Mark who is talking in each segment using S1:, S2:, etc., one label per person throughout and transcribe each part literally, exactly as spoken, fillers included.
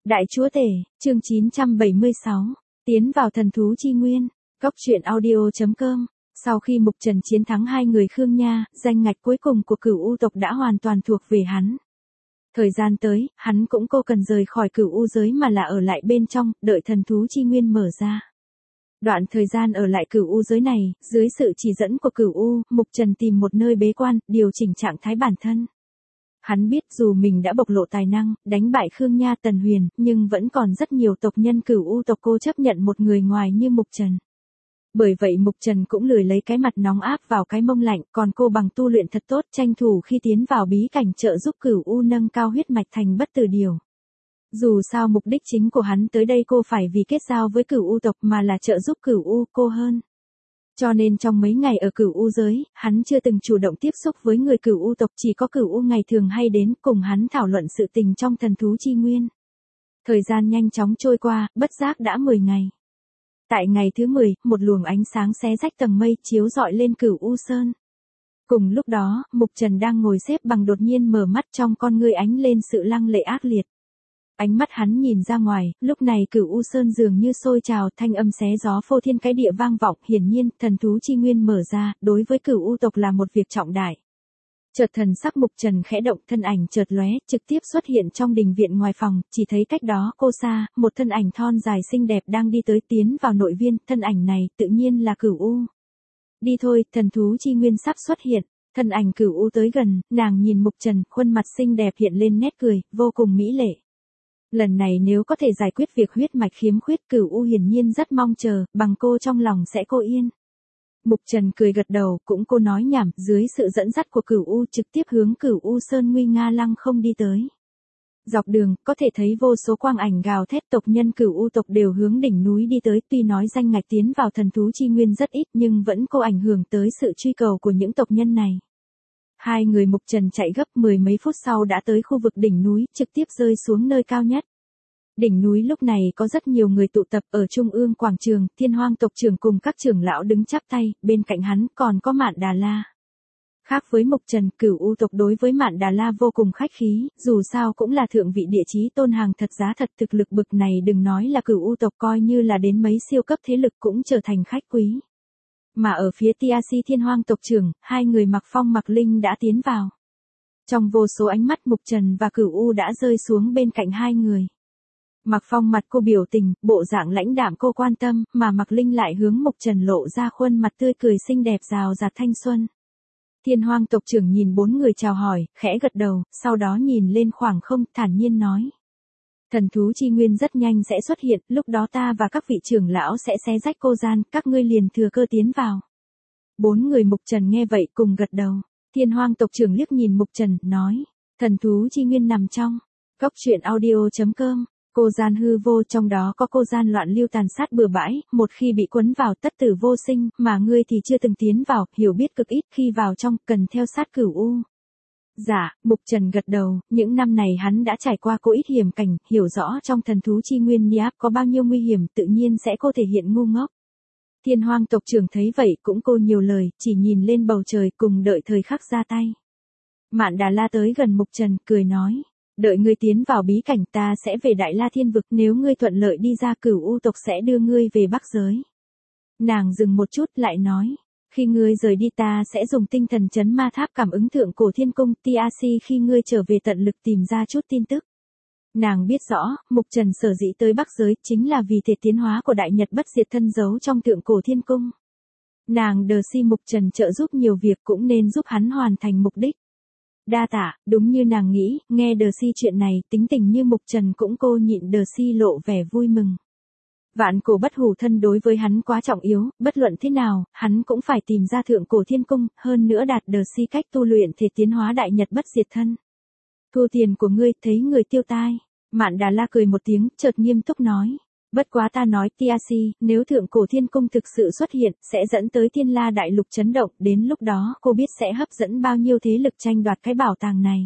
S1: Đại Chúa Tể, chương chín trăm bảy mươi sáu, tiến vào thần thú chi nguyên, góc truyện audio.com. Sau khi Mục Trần chiến thắng hai người Khương Nha, danh ngạch cuối cùng của Cửu U tộc đã hoàn toàn thuộc về hắn. Thời gian tới, hắn cũng cô cần rời khỏi Cửu U giới mà là ở lại bên trong, đợi thần thú chi nguyên mở ra. Đoạn thời gian ở lại Cửu U giới này, dưới sự chỉ dẫn của Cửu U, Mục Trần tìm một nơi bế quan, điều chỉnh trạng thái bản thân. Hắn biết dù mình đã bộc lộ tài năng, đánh bại Khương Nha Tần Huyền, nhưng vẫn còn rất nhiều tộc nhân Cửu U tộc cô chấp nhận một người ngoài như Mục Trần. Bởi vậy Mục Trần cũng lười lấy cái mặt nóng áp vào cái mông lạnh, còn cô bằng tu luyện thật tốt, tranh thủ khi tiến vào bí cảnh trợ giúp Cửu U nâng cao huyết mạch thành bất tử điều. Dù sao mục đích chính của hắn tới đây cô phải vì kết giao với Cửu U tộc mà là trợ giúp Cửu U cô hơn. Cho nên trong mấy ngày ở Cửu U giới, hắn chưa từng chủ động tiếp xúc với người Cửu U tộc, chỉ có Cửu U ngày thường hay đến cùng hắn thảo luận sự tình trong thần thú chi nguyên. Thời gian nhanh chóng trôi qua, bất giác đã mười ngày. Tại ngày thứ mười, một luồng ánh sáng xé rách tầng mây chiếu rọi lên Cửu U Sơn. Cùng lúc đó, Mục Trần đang ngồi xếp bằng đột nhiên mở mắt, trong con ngươi ánh lên sự lăng lệ ác liệt. Ánh mắt hắn nhìn ra ngoài, lúc này Cửu U Sơn dường như sôi trào, thanh âm xé gió phô thiên cái địa vang vọng, hiển nhiên, thần thú chi nguyên mở ra, đối với Cửu U tộc là một việc trọng đại. Chợt thần sắc Mục Trần khẽ động, thân ảnh chợt lóe, trực tiếp xuất hiện trong đình viện ngoài phòng, chỉ thấy cách đó cô xa, một thân ảnh thon dài xinh đẹp đang đi tới, tiến vào nội viên, thân ảnh này tự nhiên là Cửu U. Đi thôi, thần thú chi nguyên sắp xuất hiện. Thân ảnh Cửu U tới gần, nàng nhìn Mục Trần, khuôn mặt xinh đẹp hiện lên nét cười, vô cùng mỹ lệ. Lần này nếu có thể giải quyết việc huyết mạch khiếm khuyết, Cửu U hiển nhiên rất mong chờ, bằng cô trong lòng sẽ cô yên. Mục Trần cười gật đầu, cũng cô nói nhảm, dưới sự dẫn dắt của Cửu U trực tiếp hướng Cửu U Sơn nguy nga lăng không đi tới. Dọc đường, có thể thấy vô số quang ảnh gào thét, tộc nhân Cửu U tộc đều hướng đỉnh núi đi tới, tuy nói danh ngạch tiến vào thần thú chi nguyên rất ít nhưng vẫn có ảnh hưởng tới sự truy cầu của những tộc nhân này. Hai người Mục Trần chạy gấp, mười mấy phút sau đã tới khu vực đỉnh núi, trực tiếp rơi xuống nơi cao nhất. Đỉnh núi lúc này có rất nhiều người tụ tập, ở trung ương quảng trường, Thiên Hoang tộc trưởng cùng các trưởng lão đứng chắp tay, bên cạnh hắn còn có Mạn Đà La. Khác với Mục Trần, Cửu U tộc đối với Mạn Đà La vô cùng khách khí, dù sao cũng là thượng vị địa chí tôn hàng thật giá thật, thực lực bực này đừng nói là Cửu U tộc, coi như là đến mấy siêu cấp thế lực cũng trở thành khách quý. Mà ở phía tê a xê Thiên Hoang tộc trưởng, hai người Mạc Phong Mạc Linh đã tiến vào. Trong vô số ánh mắt, Mục Trần và Cửu U đã rơi xuống bên cạnh hai người. Mạc Phong mặt cô biểu tình, bộ dạng lãnh đạm cô quan tâm, mà Mạc Linh lại hướng Mục Trần lộ ra khuôn mặt tươi cười xinh đẹp rào rạt thanh xuân. Thiên Hoang tộc trưởng nhìn bốn người chào hỏi, khẽ gật đầu, sau đó nhìn lên khoảng không, thản nhiên nói. Thần thú chi nguyên rất nhanh sẽ xuất hiện, lúc đó ta và các vị trưởng lão sẽ xé rách cô gian, các ngươi liền thừa cơ tiến vào. Bốn người Mục Trần nghe vậy cùng gật đầu. Thiên Hoang tộc trưởng liếc nhìn Mục Trần, nói. Thần thú chi nguyên nằm trong góc truyện audio.com. Cô gian hư vô, trong đó có cô gian loạn lưu tàn sát bừa bãi, một khi bị quấn vào tất tử vô sinh, mà ngươi thì chưa từng tiến vào, hiểu biết cực ít, khi vào trong, cần theo sát Cửu U. Dạ, Mục Trần gật đầu, những năm này hắn đã trải qua cô ít hiểm cảnh, hiểu rõ trong thần thú chi nguyên Niáp có bao nhiêu nguy hiểm, tự nhiên sẽ cô thể hiện ngu ngốc. Thiên Hoang tộc trưởng thấy vậy cũng cô nhiều lời, chỉ nhìn lên bầu trời cùng đợi thời khắc ra tay. Mạn Đà La tới gần Mục Trần, cười nói. Đợi ngươi tiến vào bí cảnh, ta sẽ về Đại La Thiên Vực, nếu ngươi thuận lợi đi ra, Cửu U tộc sẽ đưa ngươi về Bắc giới. Nàng dừng một chút lại nói, khi ngươi rời đi ta sẽ dùng tinh thần chấn ma tháp cảm ứng thượng cổ thiên cung, tê a xê khi ngươi trở về tận lực tìm ra chút tin tức. Nàng biết rõ, Mục Trần sở dĩ tới Bắc giới chính là vì thể tiến hóa của đại nhật bất diệt thân giấu trong thượng cổ thiên cung. Nàng đờ si Mục Trần trợ giúp nhiều việc cũng nên giúp hắn hoàn thành mục đích. Đa tạ, đúng như nàng nghĩ, nghe Đờ Si chuyện này, tính tình như Mục Trần cũng cô nhịn Đờ Si lộ vẻ vui mừng. Vạn cổ bất hủ thân đối với hắn quá trọng yếu, bất luận thế nào, hắn cũng phải tìm ra thượng cổ thiên cung, hơn nữa đạt Đờ Si cách tu luyện thể tiến hóa đại nhật bất diệt thân. Thu tiền của ngươi, thấy người tiêu tai. Mạn Đà La cười một tiếng, chợt nghiêm túc nói. Bất quá ta nói tê a xê, nếu thượng cổ thiên cung thực sự xuất hiện, sẽ dẫn tới thiên la đại lục chấn động, đến lúc đó cô biết sẽ hấp dẫn bao nhiêu thế lực tranh đoạt cái bảo tàng này.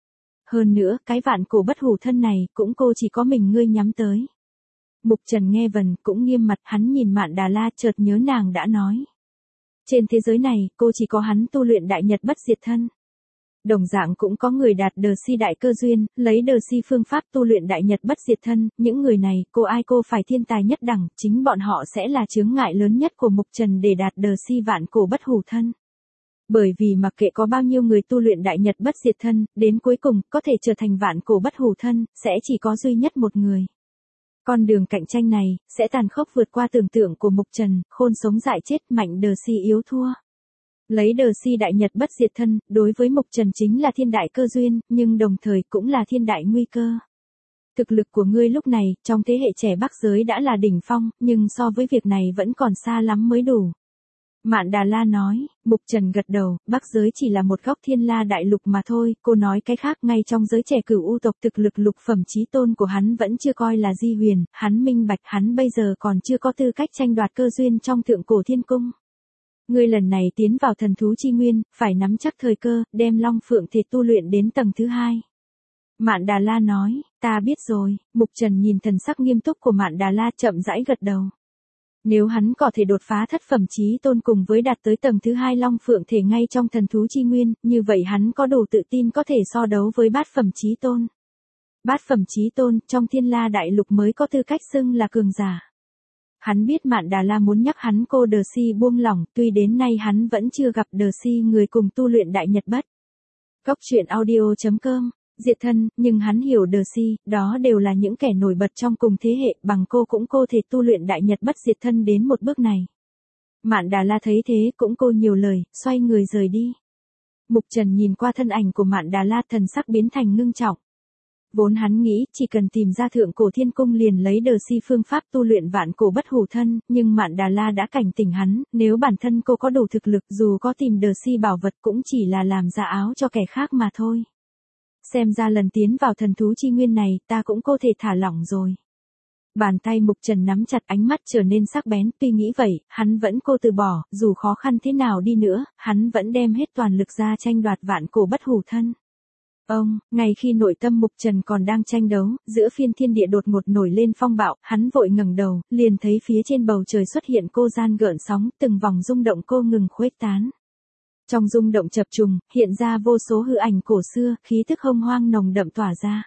S1: Hơn nữa, cái vạn cổ bất hủ thân này, cũng cô chỉ có mình ngươi nhắm tới. Mục Trần nghe vần, cũng nghiêm mặt, hắn nhìn Mạn Đà La, chợt nhớ nàng đã nói. Trên thế giới này, cô chỉ có hắn tu luyện đại nhật bất diệt thân. Đồng dạng cũng có người đạt đờ si đại cơ duyên, lấy đờ si phương pháp tu luyện đại nhật bất diệt thân, những người này, cô ai cô phải thiên tài nhất đẳng, chính bọn họ sẽ là chướng ngại lớn nhất của mục trần để đạt đờ si vạn cổ bất hủ thân. Bởi vì mặc kệ có bao nhiêu người tu luyện đại nhật bất diệt thân, đến cuối cùng, có thể trở thành vạn cổ bất hủ thân, sẽ chỉ có duy nhất một người. Con đường cạnh tranh này, sẽ tàn khốc vượt qua tưởng tượng của mục trần, khôn sống dại chết, mạnh đờ si yếu thua. Lấy đờ si đại nhật bất diệt thân, đối với mục trần chính là thiên đại cơ duyên, nhưng đồng thời cũng là thiên đại nguy cơ. Thực lực của ngươi lúc này, trong thế hệ trẻ Bắc giới đã là đỉnh phong, nhưng so với việc này vẫn còn xa lắm mới đủ. Mạn Đà La nói, mục trần gật đầu, Bắc giới chỉ là một góc thiên la đại lục mà thôi, cô nói cái khác ngay trong giới trẻ cửu u tộc thực lực lục phẩm chí tôn của hắn vẫn chưa coi là di huyền, hắn minh bạch hắn bây giờ còn chưa có tư cách tranh đoạt cơ duyên trong thượng cổ thiên cung. Ngươi lần này tiến vào thần thú chi nguyên, phải nắm chắc thời cơ, đem long phượng thể tu luyện đến tầng thứ hai. Mạn Đà La nói, ta biết rồi, mục trần nhìn thần sắc nghiêm túc của Mạn Đà La chậm rãi gật đầu. Nếu hắn có thể đột phá thất phẩm chí tôn cùng với đạt tới tầng thứ hai long phượng thể ngay trong thần thú chi nguyên, như vậy hắn có đủ tự tin có thể so đấu với bát phẩm chí tôn. Bát phẩm chí tôn, trong thiên la đại lục mới có tư cách xưng là cường giả. Hắn biết Mạn Đà La muốn nhắc hắn cô đờ si buông lỏng, tuy đến nay hắn vẫn chưa gặp đờ si người cùng tu luyện đại nhật bất. Góc truyện audio chấm com, diệt thân, nhưng hắn hiểu đờ si, đó đều là những kẻ nổi bật trong cùng thế hệ, bằng cô cũng cô thể tu luyện đại nhật bất diệt thân đến một bước này. Mạn Đà La thấy thế cũng cô nhiều lời, xoay người rời đi. Mục trần nhìn qua thân ảnh của Mạn Đà La thần sắc biến thành ngưng trọng. Vốn hắn nghĩ chỉ cần tìm ra thượng cổ thiên cung liền lấy đờ si phương pháp tu luyện vạn cổ bất hủ thân, nhưng Mạn Đà La đã cảnh tỉnh hắn, nếu bản thân cô có đủ thực lực dù có tìm đờ si bảo vật cũng chỉ là làm giả áo cho kẻ khác mà thôi. Xem ra lần tiến vào thần thú chi nguyên này ta cũng có thể thả lỏng rồi. Bàn tay mục trần nắm chặt, ánh mắt trở nên sắc bén, tuy nghĩ vậy, hắn vẫn cô từ bỏ, dù khó khăn thế nào đi nữa, hắn vẫn đem hết toàn lực ra tranh đoạt vạn cổ bất hủ thân. Ông, ngay khi nội tâm mục trần còn đang tranh đấu, giữa phiên thiên địa đột ngột nổi lên phong bạo, hắn vội ngẩng đầu, liền thấy phía trên bầu trời xuất hiện cô gian gợn sóng, từng vòng rung động cô ngừng khuếch tán. Trong rung động chập trùng, hiện ra vô số hư ảnh cổ xưa, khí thức hông hoang nồng đậm tỏa ra.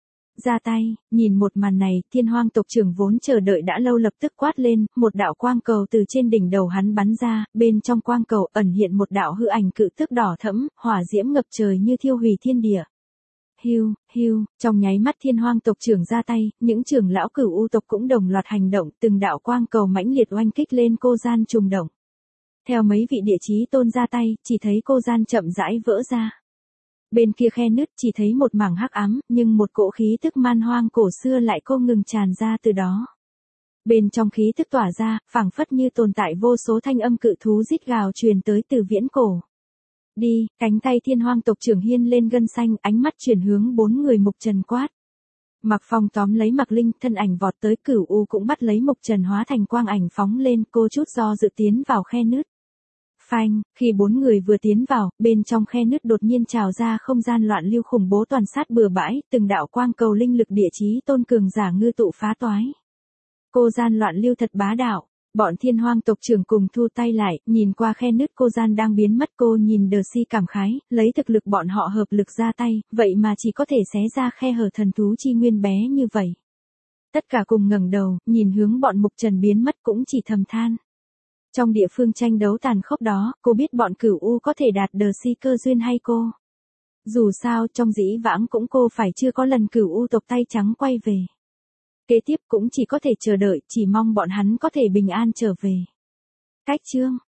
S1: Ra tay, nhìn một màn này, thiên hoang tộc trưởng vốn chờ đợi đã lâu lập tức quát lên, một đạo quang cầu từ trên đỉnh đầu hắn bắn ra, bên trong quang cầu ẩn hiện một đạo hư ảnh cự tức đỏ thẫm, hỏa diễm ngập trời như thiêu hủy thiên địa. Hiu, hiu, trong nháy mắt thiên hoang tộc trưởng ra tay, những trưởng lão cửu u tộc cũng đồng loạt hành động, từng đạo quang cầu mãnh liệt oanh kích lên cô gian trùng động. Theo mấy vị địa chí tôn ra tay, chỉ thấy cô gian chậm rãi vỡ ra. Bên kia khe nứt chỉ thấy một mảng hắc ám, nhưng một cỗ khí tức man hoang cổ xưa lại không ngừng tràn ra từ đó. Bên trong khí tức tỏa ra, phảng phất như tồn tại vô số thanh âm cự thú rít gào truyền tới từ viễn cổ. Đi, cánh tay thiên hoang tộc trưởng hiên lên gân xanh, ánh mắt chuyển hướng bốn người mục trần quát. Mặc Phong tóm lấy Mặc Linh, thân ảnh vọt tới, Cửu U cũng bắt lấy mục trần hóa thành quang ảnh phóng lên, cô chút do dự tiến vào khe nứt. Phanh, khi bốn người vừa tiến vào, bên trong khe nứt đột nhiên trào ra không gian loạn lưu khủng bố toàn sát bừa bãi, từng đạo quang cầu linh lực địa chí tôn cường giả ngư tụ phá toái. Cô gian loạn lưu thật bá đạo. Bọn thiên hoang tộc trưởng cùng thu tay lại, nhìn qua khe nứt cô gian đang biến mất, cô nhìn đờ si cảm khái, lấy thực lực bọn họ hợp lực ra tay, vậy mà chỉ có thể xé ra khe hở thần thú chi nguyên bé như vậy. Tất cả cùng ngẩng đầu, nhìn hướng bọn mục trần biến mất cũng chỉ thầm than. Trong địa phương tranh đấu tàn khốc đó, cô biết bọn cửu u có thể đạt đờ si cơ duyên hay cô. Dù sao, trong dĩ vãng cũng cô phải chưa có lần cửu u tộc tay trắng quay về. Kế tiếp cũng chỉ có thể chờ đợi, chỉ mong bọn hắn có thể bình an trở về. Cách chương